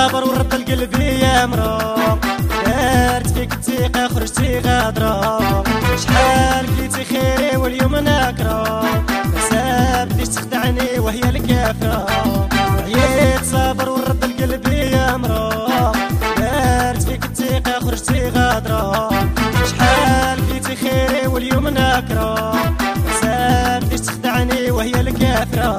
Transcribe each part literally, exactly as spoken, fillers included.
صابر ورد القلب يا مرا، دارت فيك الثقة خرجتي غادرة، شحال قلتي خيري واليوم ناكرة، ما سابتيش تخدعني وهي الكافرة، عييت صابر ورد القلب يا مرا، دارت فيك الثقة خرجتي غادرة، شحال قلتي خيري واليوم ناكرة، ما سابتيش تخدعني وهي الكافرة.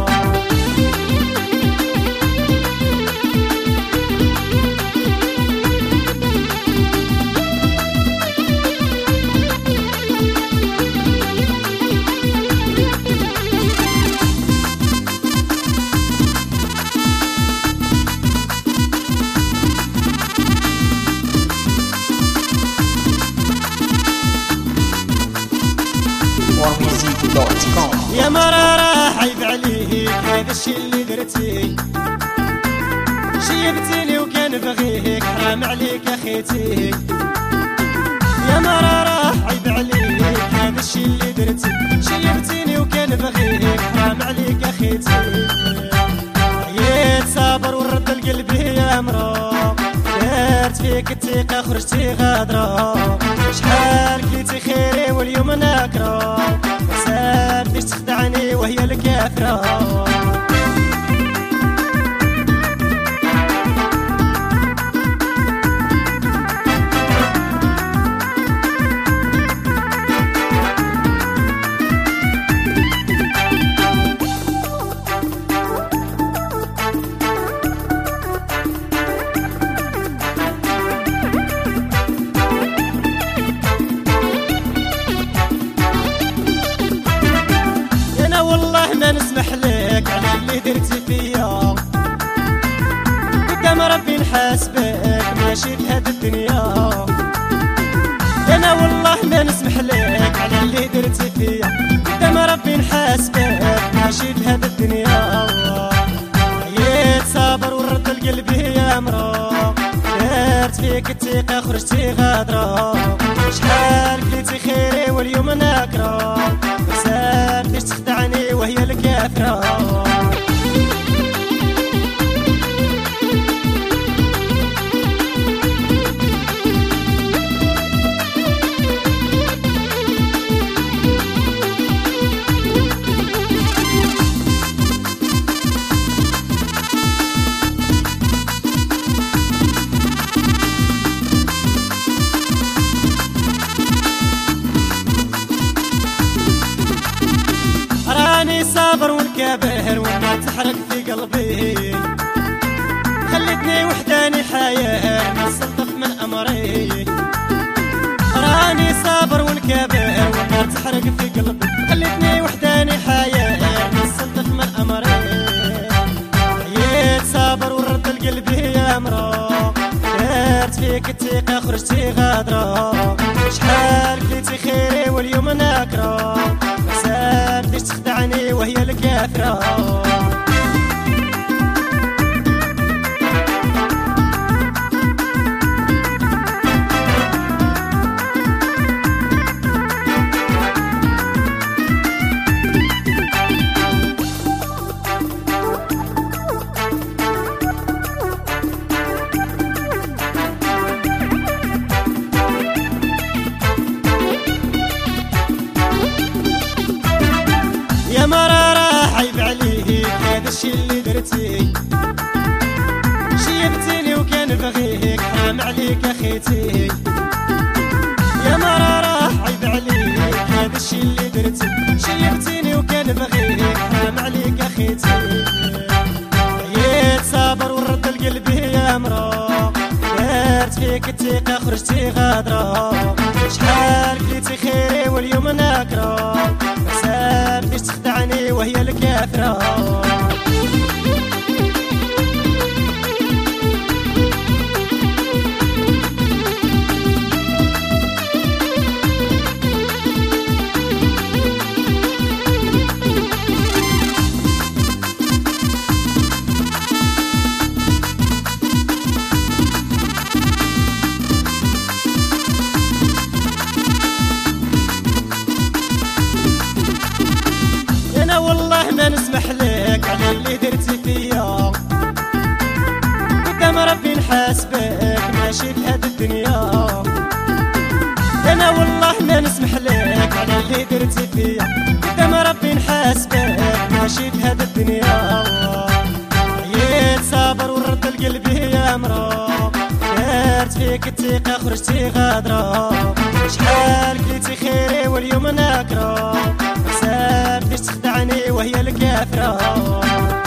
يا مرارة عيب عليك هذا الشي اللي درتي، شيبتيني وكان بغيك حرام عليك اخيتي، يا مرارة عيب عليك هذا الشي اللي درتي، شيبتيني وكان بغيك حرام عليك اخيتي، عييت صابر ورد القلب يا مرا، دارت فيك الثقة خرجتي غادرة، شحال كليتي خيري واليوم ناكرة، ما سابتيش تخدعني وهي الكافرة. ما نسمح لك على اللي درتي فيا، قدام ربي نحاسبك ماشي بهاد الدنيا، انا والله ما نسمح لك على اللي درتي فيا، قدام ربي نحاسبك ماشي بهاد الدنيا، عييت صابر ورد القلب يا مرا، دارت فيك الثقة خرجتي غادرة، شحال كليتي خيري واليوم ناكرة، ما سابتيش تخدعني وهي الكافرة. راني صابر والكابر والنار تحرق في قلبي، خلتني وحداني حياة ما صدق من أمري، راني صابر والكابر والنار تحرق في قلبي، خلتني وحداني حياة ما صدق من أمري، عييت صابر ورد القلب يا مرا، دارت فيك الثقة خرجتي غادرة، شحال كليتي خيري واليوم ناكرة، ما سابتيش تخدعني وهي الكافرة. يا مرارة عيب عليك هذا الشي اللي درتي، شيبتيني وكان بغيك حرام عليك اخيتي، يا مرارة عيب عليك هذا الشي اللي درتي، شيبتيني وكان بغيك حرام عليك اخيتي، عييت صابر ورد القلب يا مرا، دارت فيك الثقة خرجتي غادرة، شحال كليتي خيري واليوم ناكرة، ما سابتيش تخدعني وهي الكافرة. نسمح لك على اللي درتي فيا، قدام نحاسبك ماشي في هاد الدنيا. انا والله ما نسمح لك على اللي درتي فيا، قدام ربي نحاسبك ماشي في هاد الدنيا. عييت صابر ورد القلب يا مرا، دارت فيك الثقة خرجتي غادرة، شحال كليتي خيري واليوم ناكرة، مسافتيش تخدعني وهي الكافرة.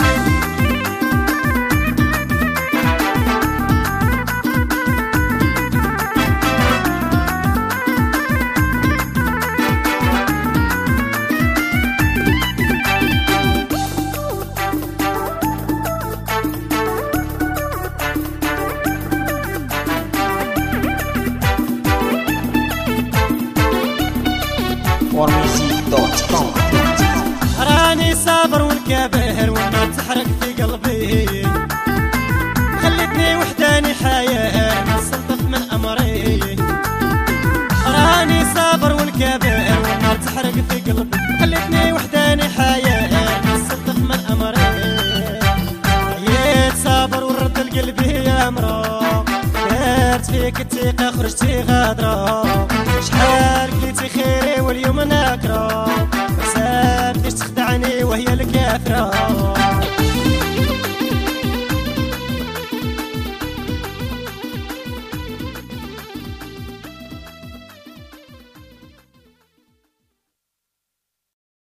راني صابر والكابر والنار تحرق في قلبي، خلتني وحداني حياة نسلطف من أمري. راني صابر والكابر والنار تحرق في قلبي، خلتني وحداني حياة نسلطف من أمري. عييت صابر ورد القلب يا مرا، دارت فيك الثقة خرجتي غادرة، شحال كليتي خيري واليوم ناكرة، مسافتيش تخدعني وهي الكافرة.